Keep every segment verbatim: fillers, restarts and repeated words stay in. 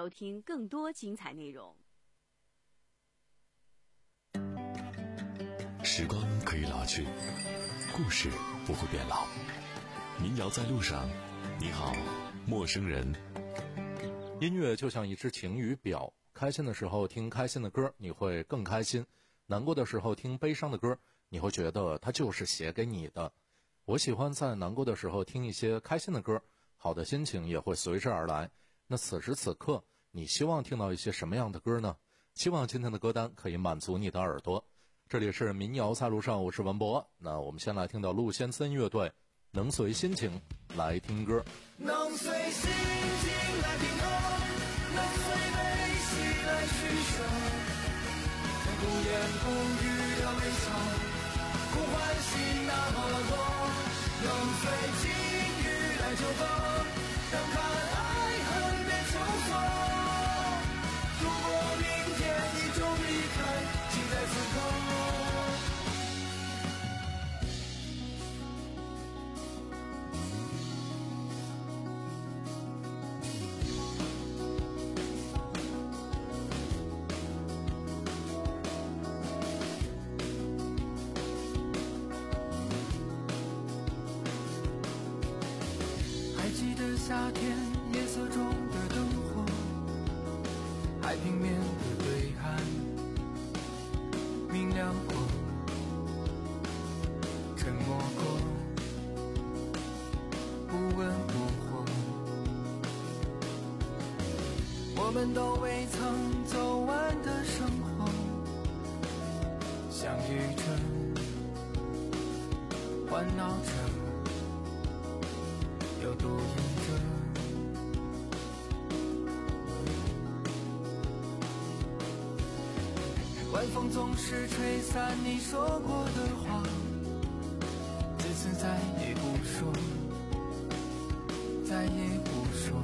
收听更多精彩内容。 时光可以老去，故事不会变老。民谣在路上，你好，陌生人。 音乐就像一只晴雨表，开心的时候听开心的歌，你会更开心；难过的时候听悲伤的歌，你会觉得它就是写给你的。我喜欢在难过的时候听一些开心的歌，好的心情也会随之而来。那此时此刻，你希望听到一些什么样的歌呢？希望今天的歌单可以满足你的耳朵。这里是民谣在路上，我是文博。那我们先来听到陆先森乐队，能随心情来听歌。 能随心情来听歌，能随悲喜来取舍，能不言不语的微笑，空欢喜那么多，能随境遇来纠葛，能看爱恨变秋色。如果明天你终离开，请在此刻。夏天夜色中的灯火，海平面的对岸明亮过，沉默过，不温不火。我们都未曾走完的生活，相遇着，欢闹着，又独饮。晚风总是吹散你说过的话，这次再也不说，再也不说。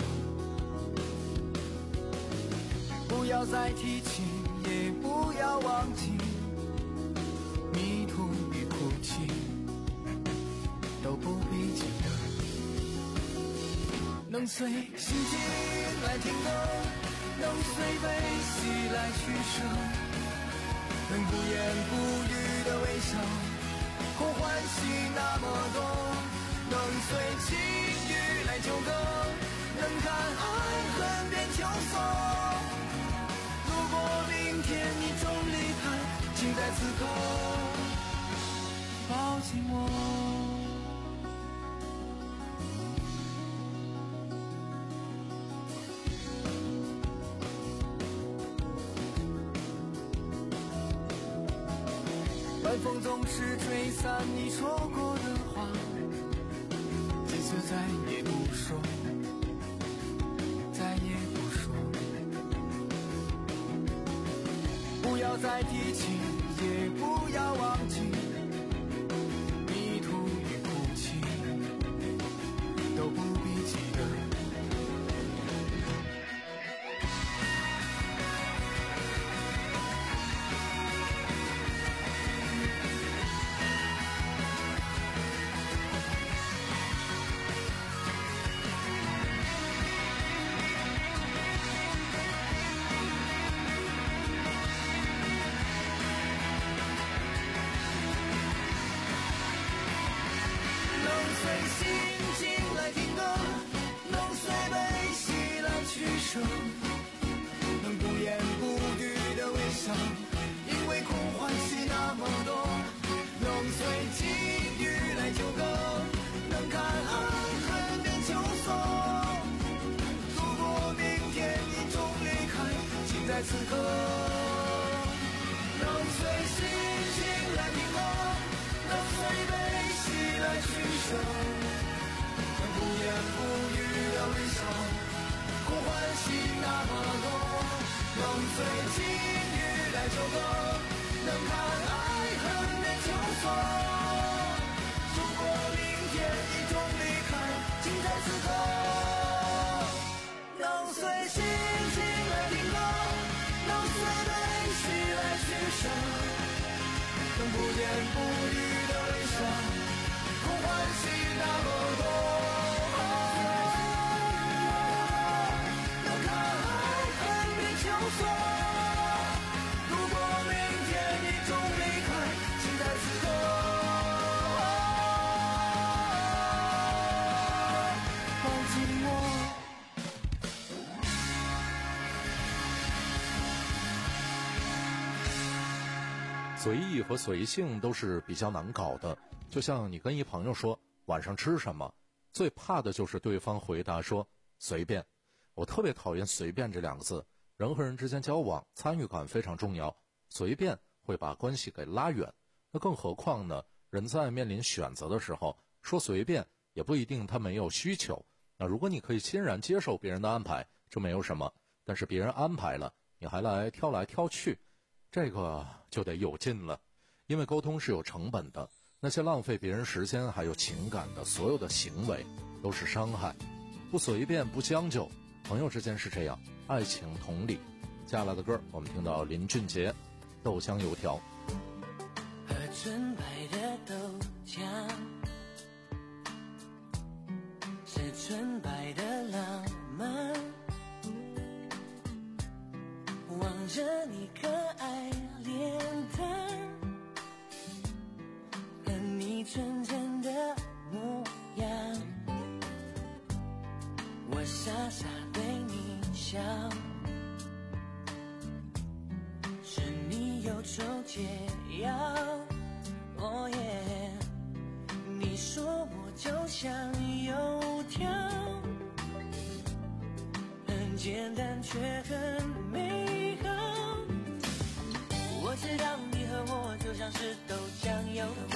不要再提起，也不要忘记，迷途与哭泣都不必记得。能随心情来听歌，能随悲喜来取舍，能不言不语的微笑，空欢喜那么多，能随境遇来纠葛，能看爱恨变秋色。如果明天你终离开，请在此刻抱紧我。晚风总是吹散你说过的话，这次再也不说，再也不说。不要再提起，也不要忘记，迷途与哭泣都不必记得。能不言不语的微笑，因为空欢喜那么多，能随境遇来纠葛，能看爱恨变秋色。如果明天你终离开，请在此刻能随心情来听歌，能随悲喜来取舍，能不言不语的微笑，空欢喜那么多，能随境遇来纠葛，能看爱恨变秋色。如果明天你终离开，请在此刻能随心情来听歌，能随悲喜来取舍，能不言不语的微笑，空欢喜那么多。 随意和随性都是比较难搞的，就像你跟一朋友说晚上吃什么，最怕的就是对方回答说随便。我特别讨厌随便这两个字，人和人之间交往参与感非常重要，随便会把关系给拉远。那更何况呢，人在面临选择的时候说随便也不一定他没有需求。那如果你可以欣然接受别人的安排，这没有什么，但是别人安排了你还来挑来挑去，这个就得有劲了。因为沟通是有成本的，那些浪费别人时间还有情感的所有的行为都是伤害。不随便不将就，朋友之间是这样，爱情同理。接下来的歌我们听到林俊杰豆香油条。 喝纯白的豆浆，是纯白的浪漫，望着你可爱脸蛋和你纯真的模样，我傻傻对你笑，是你忧愁解药。哦耶，你说我就像油条，很简单却很美好。我知道你和我就像是豆浆油条，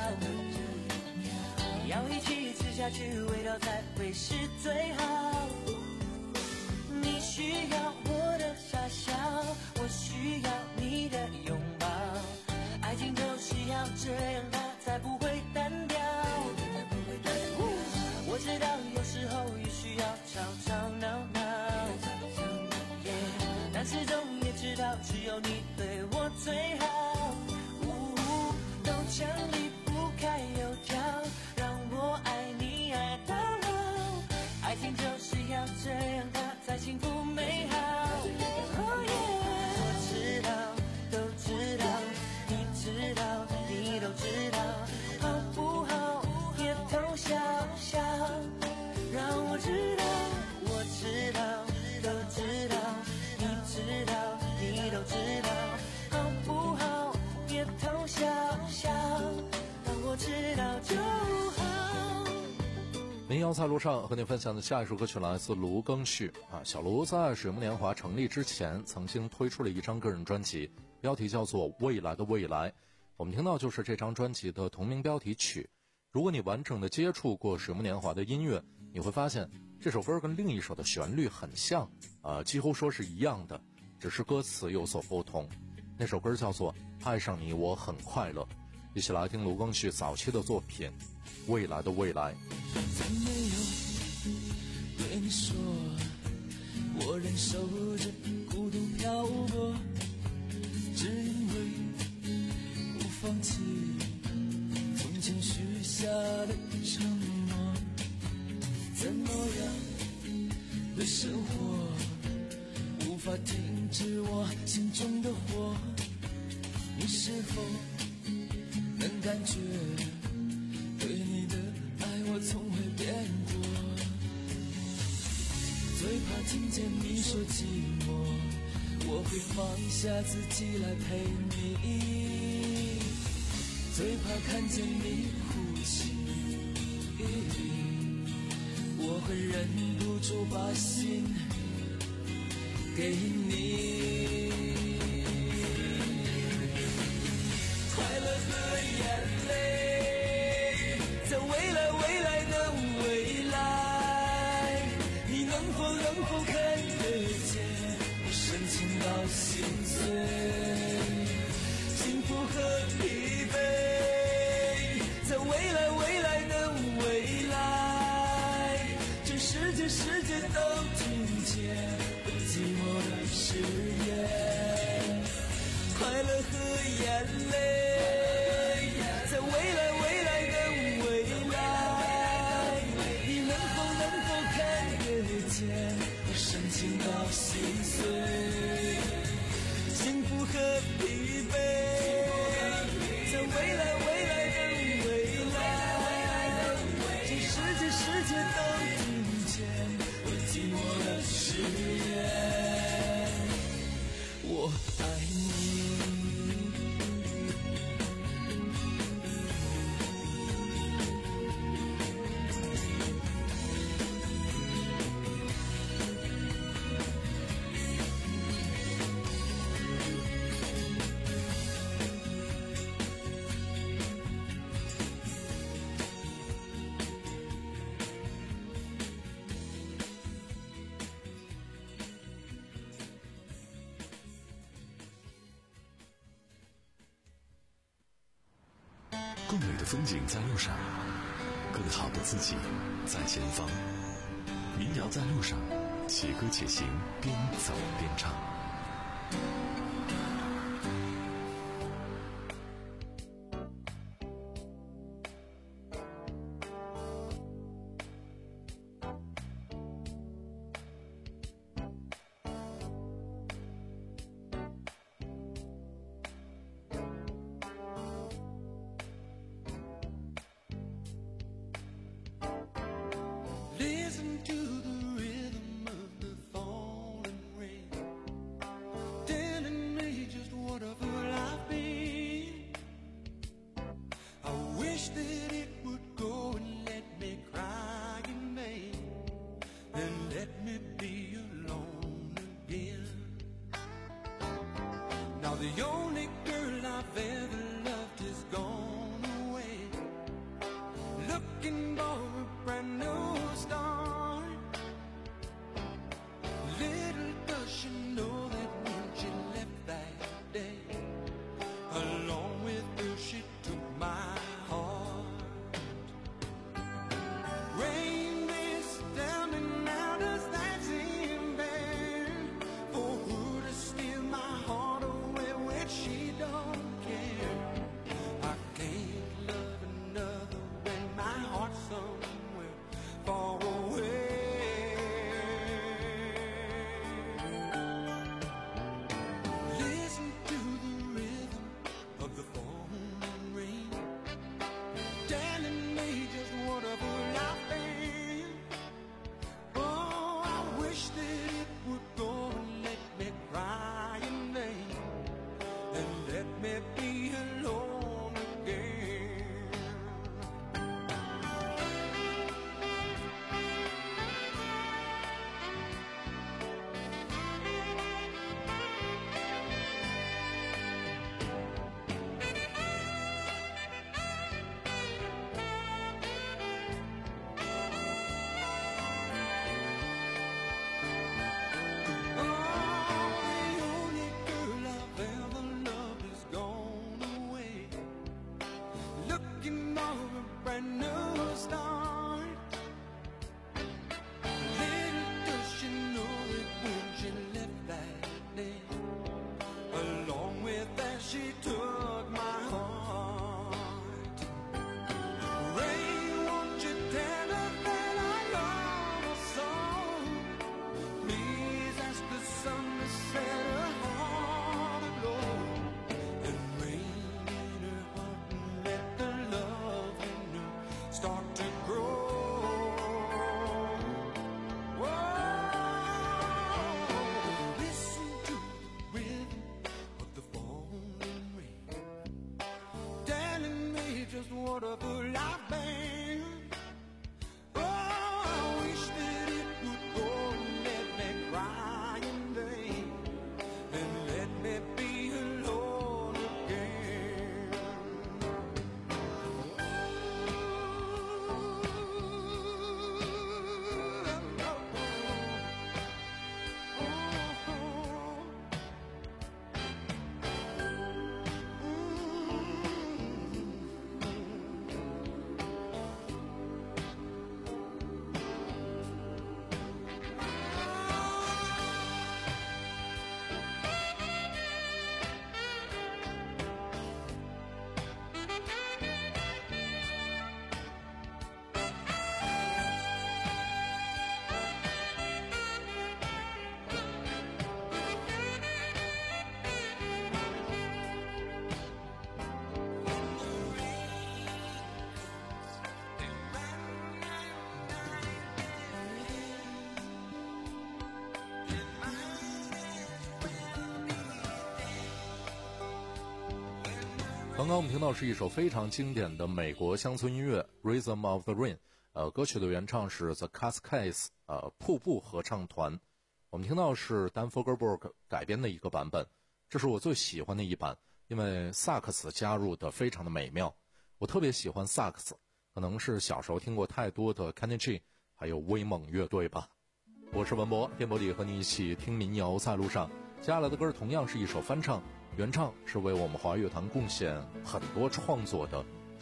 要一起吃下去味道才会是最好。你需要我的傻笑，我需要你的拥抱，爱情就是要这样它才不会单调。我知道有时候也需要吵吵闹闹，但始终也知道只有你对我最好。豆浆离不开油条，让我爱你爱到老，爱情就是要这样它才幸福美好。Oh yeah， 我知道都知道，你知道你都知道，好不好也偷笑笑，让我知道我知道都知道，你知道你都知道，好不好也偷笑笑，让我知道就好。 民谣在路上和您分享的下一首歌曲来自卢庚戌啊，小卢在水木年华成立之前曾经推出了一张个人专辑，标题叫做《未来的未来》。我们听到就是这张专辑的同名标题曲。如果你完整的接触过水木年华的音乐，你会发现这首歌跟另一首的旋律很像，呃，几乎说是一样的，只是歌词有所不同。那首歌叫做《爱上你我很快乐》。一起来听卢庚戌早期的作品《未来的未来》。 从没有对你说，我忍受着孤独漂泊，只因为不放弃从前许下的承诺。怎么样的生活无法停止我心中的火，你是否能感觉对你的爱我从未变过？最怕听见你说寂寞，我会放下自己来陪你。最怕看见你哭泣，我会忍不住把心给你。快乐和眼泪，在未来未来的未来，你能否能否看得见我深情到心碎，幸福和疲惫，在未来未来的未来，全世界世界都听见我寂寞的誓言。 的风景在路上，更好的自己在前方。民谣在路上，且歌且行，边走边唱。 Listen to the rhythm of the falling rain, telling me just what a fool I've been. I wish that it would go and let me cry in vain, and let me be alone again. Now the only girl I've ever loved is gone away, looking for a brand new start. Little does she know that when she left that day, along with her she took my heart. Rain is down and now does that seem fair, for who to steal my heart away when she don't care? I can't love another when my heart's somewhere far away. Listen to the rhythm of the falling rain, telling me just what a fool I've been. Oh, I wish that it would go and let me cry in vain, and let me be alone again. Looking for a brand new start. Little does she know that when she left that day, along with that she took my heart. Rain, won't you tell her that I love her so? Please ask the sun to set her heart aglow, and rain in her heart and let the love in her start to grow. Whoa, listen to the rhythm of the falling rain, telling me just what a fool I've been. Oh, I wish that it would go and let me cry in vain, and let me be alone again. 《刚刚我们听到是一首非常经典的美国乡村音乐 Rhythm of the Rain， 呃，歌曲的原唱是 The Cascades， 呃，瀑布合唱团。我们听到是 Dan Fogelberg 改编的一个版本，这是我最喜欢的一版，因为萨克斯加入的非常的美妙。我特别喜欢萨克斯，可能是小时候听过太多的 Kenny G， 还有威猛乐队吧。我是文博，电波里和你一起听民谣在路上。接下来的歌同样是一首翻唱，原唱是为我们华乐坛贡献很多创作的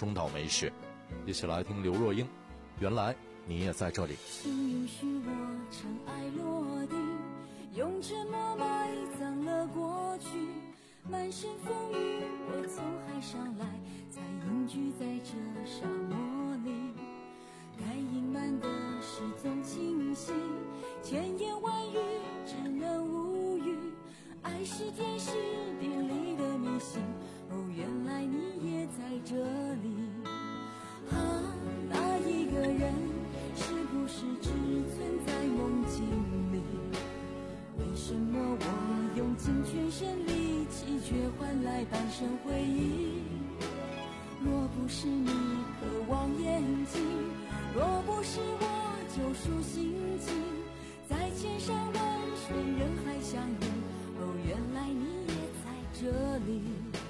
中岛美雪。一起来听刘若英，原来你也在这里。 请允许我尘埃落定，用沉默埋葬了过去，满身风雨我从海上来，才隐居在这沙漠里。该隐瞒的事总清晰，千言万语只能无语，爱是天时地利的迷信，哦，原来你也在这里。啊，那一个人是不是只存在梦境里？为什么我用尽全身力气，却换来半生回忆？若不是你渴望眼睛，若不是我救赎心情，在千山万水人海相遇，哦，原来你也在这里。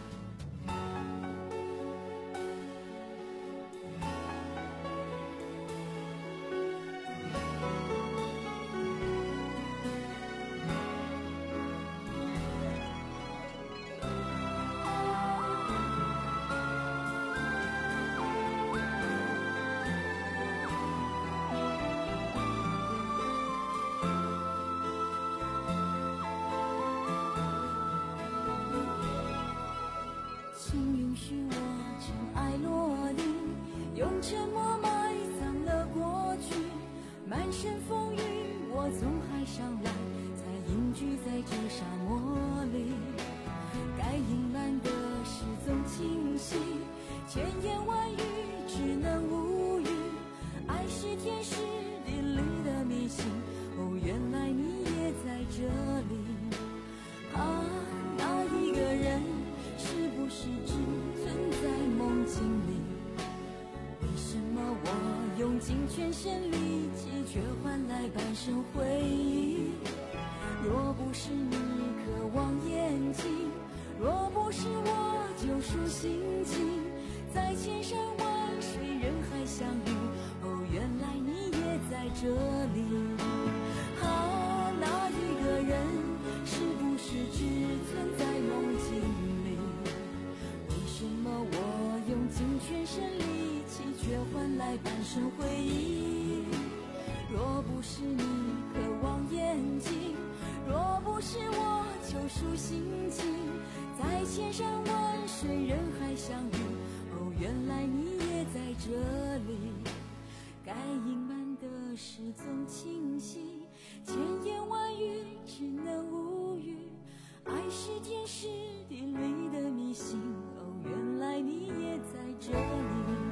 沉默埋葬了过去，满身风雨我从海上来，才隐居在这沙漠里。该隐瞒的事总清晰，千言万语只能无语，爱是天时地利的迷信，哦，原来你也在这里。啊，那一个人是不是只存在梦境里？为什么我用尽全身力气，却换来半生回忆？若不是你渴望眼睛，若不是我救赎心情，在千山万水人海相遇，哦，原来你也在这里。啊，那一个人是不是只存在梦境里？为什么我用尽全身力气，却换来半生回忆？若不是你渴望眼睛，若不是我救赎心情，在千山万水人海相遇，哦，原来你也在这里。该隐瞒的事总清晰，千言万语只能无语，爱是天时地利的迷信，哦，原来你也在这里。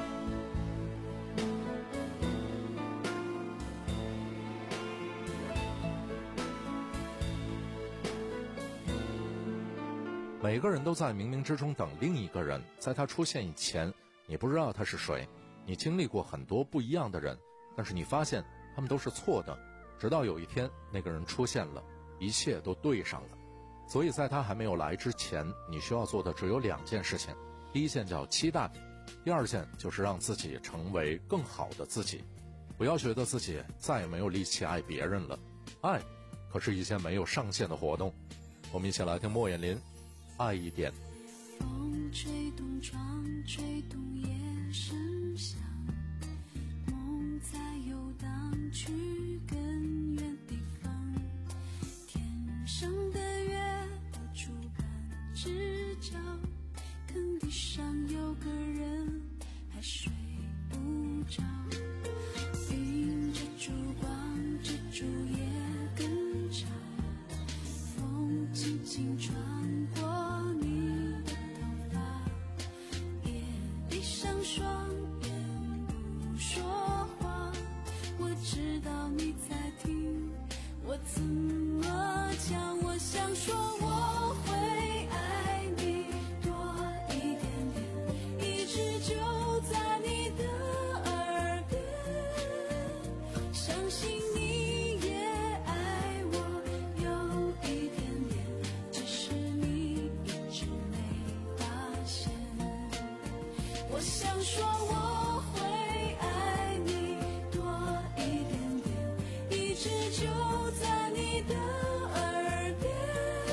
每个人都在冥冥之中等另一个人，在他出现以前，你不知道他是谁。你经历过很多不一样的人，但是你发现他们都是错的，直到有一天那个人出现了，一切都对上了。所以在他还没有来之前，你需要做的只有两件事情。第一件叫期待，第二件就是让自己成为更好的自己。不要觉得自己再也没有力气爱别人了，爱可是一件没有上限的活动。我们一起来听莫艳琳，爱一点。 风吹动窗，吹动夜声响，梦在游荡去更远地方，天上的月的主板只照，坑地上有个人还睡不着，迎着烛光，蜘蛛也更长，风轻轻穿过你的头发，也闭上双眼不说话，我知道你在听，我怎么讲，我想说我会爱你多一点点，一直就在你的耳边，相信你也爱我有一点点，只是你一直没发现。我想说我会爱你多一点点，一直就在你的耳边，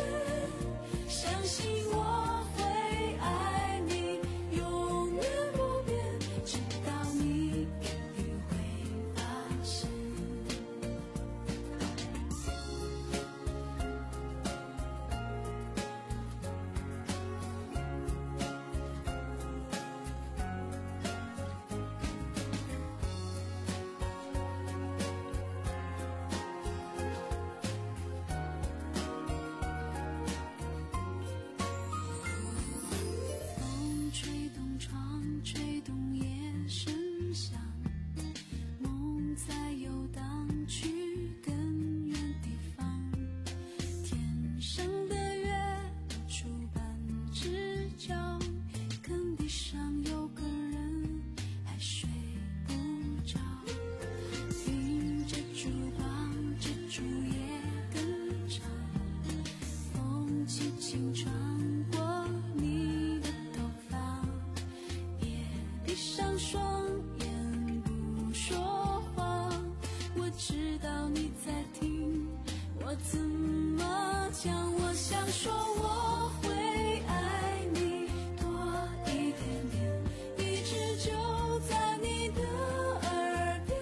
相信我会爱你永远不说我会爱你多一点点，一直就在你的耳边，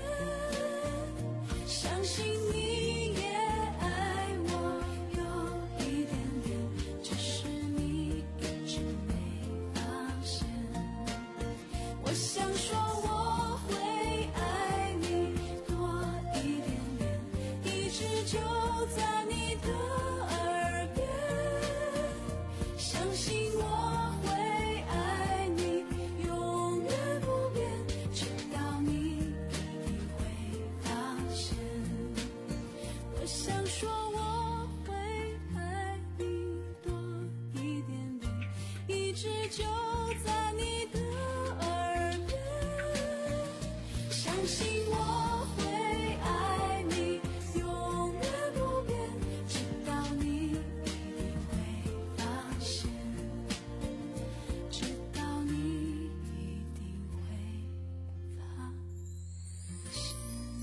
相信你也爱我有一点点，只是你一直没发现。我想说我会爱你多一点点，一直就在你的耳边，相信我会爱你永远不变，直到你一定会发现。我想说我会爱你多一点点，一直就在你的耳边，相信我会爱你永远不变，直到你一定会发现，直到你一定会发现。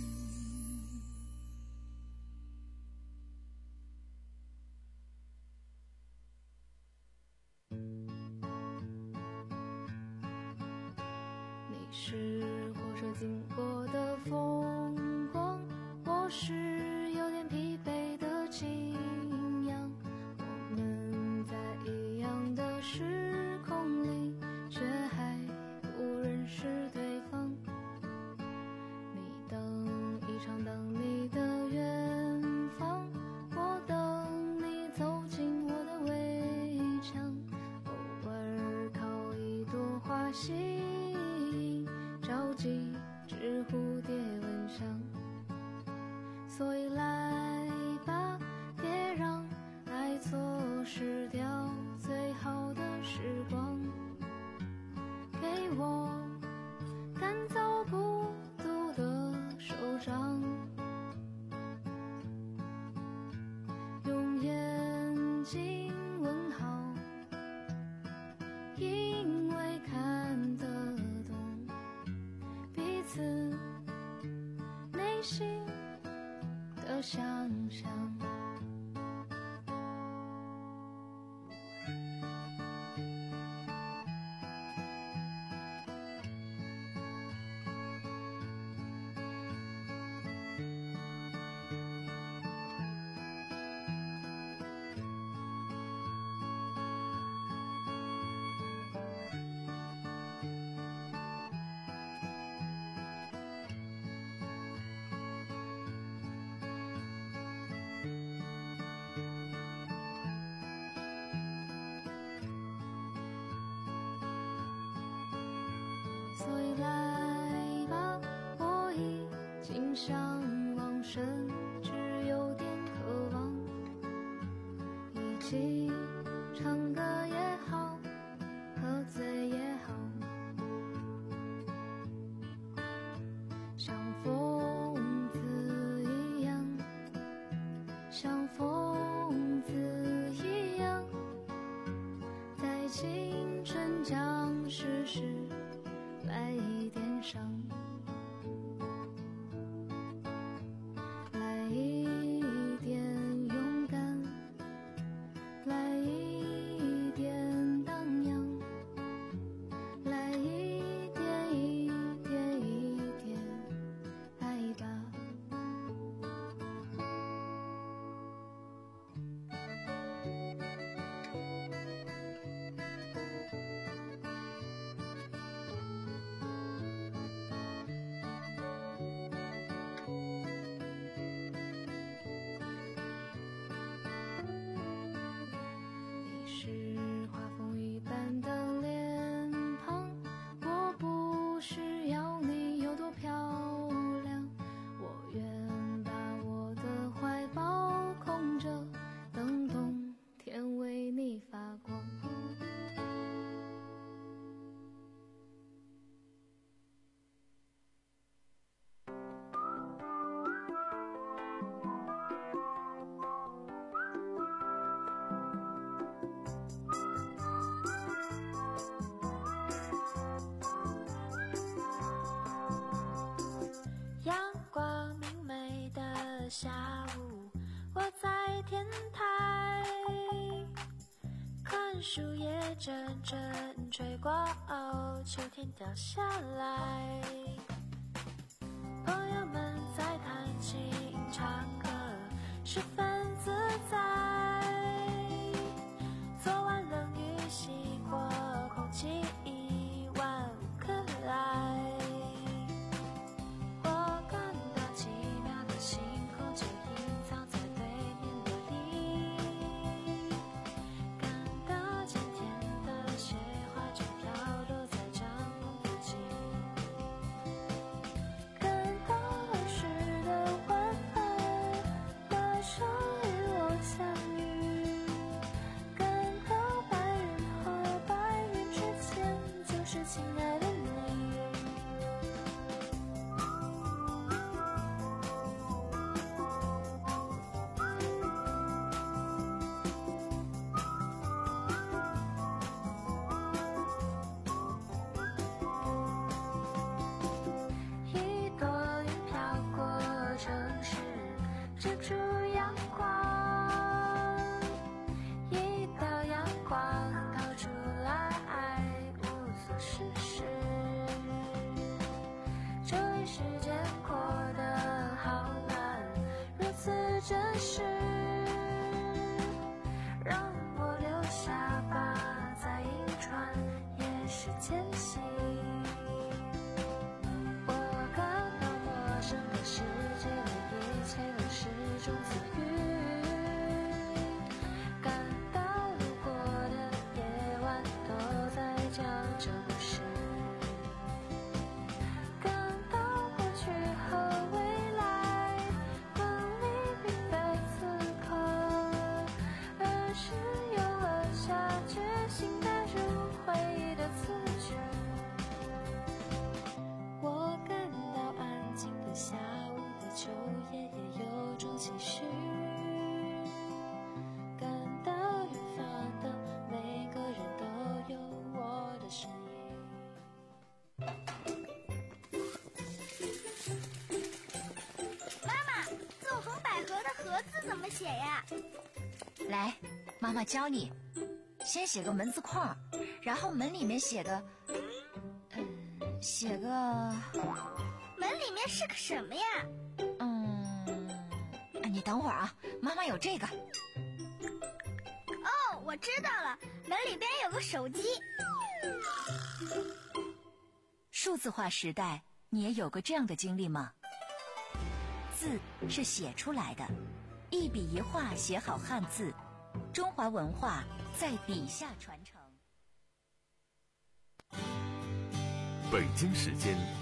你是火车经过的风光，我是有点疲惫的景仰，我们在一样的时空里，却还不认识对方。你等一场等你的远方，我等你走进我的围墙，偶尔靠一朵花吸引，着急只蝴蝶蚊香。所以来吧，别让爱错失掉最好的时光，给我赶走孤独的手掌，用眼睛问好，因为看得懂彼此内心的想象。所以来吧，我已经向往，甚至有点渴望，一起唱歌也好，喝醉也好，像疯子一样，像疯子一样，在青春将逝时来一点伤，来一点勇敢，来看树叶阵阵吹过，哦，秋天掉下来。朋友们在弹琴唱歌，十分自在。昨晚冷雨洗过，空气一万无可爱。我感到奇妙的星空就隐藏在对面的你，感到甜甜的雪花就飘落在帐篷附近，感到儿时的温暖马上与我相遇，感到白云和白云之间就是亲爱的你。一朵云飘过城市，遮住阳光，一道阳光逃出来，无所事事。这一时间过得好慢，如此真实，让我留下吧，再一串也是间隙。我感到陌生的世界里一切都是种自语，感到路过的夜晚都在讲这故事，感到过去和未来分离并非此刻，而是有了下决心带入回忆的词句。我感到安静的下午的秋叶也有种期许，感到远方的每个人都有我的身影。 妈妈，纵横捭阖的阖字怎么写呀？ 来，妈妈教你，先写个门字框，然后门里面写个，嗯，写个， 门里面是个什么呀？ 嗯，啊你等会儿啊，妈妈有这个。 哦，我知道了，门里边有个手机。 数字化时代，你也有过这样的经历吗？字是写出来的，一笔一画写好汉字，中华文化在笔下传承。 北京时间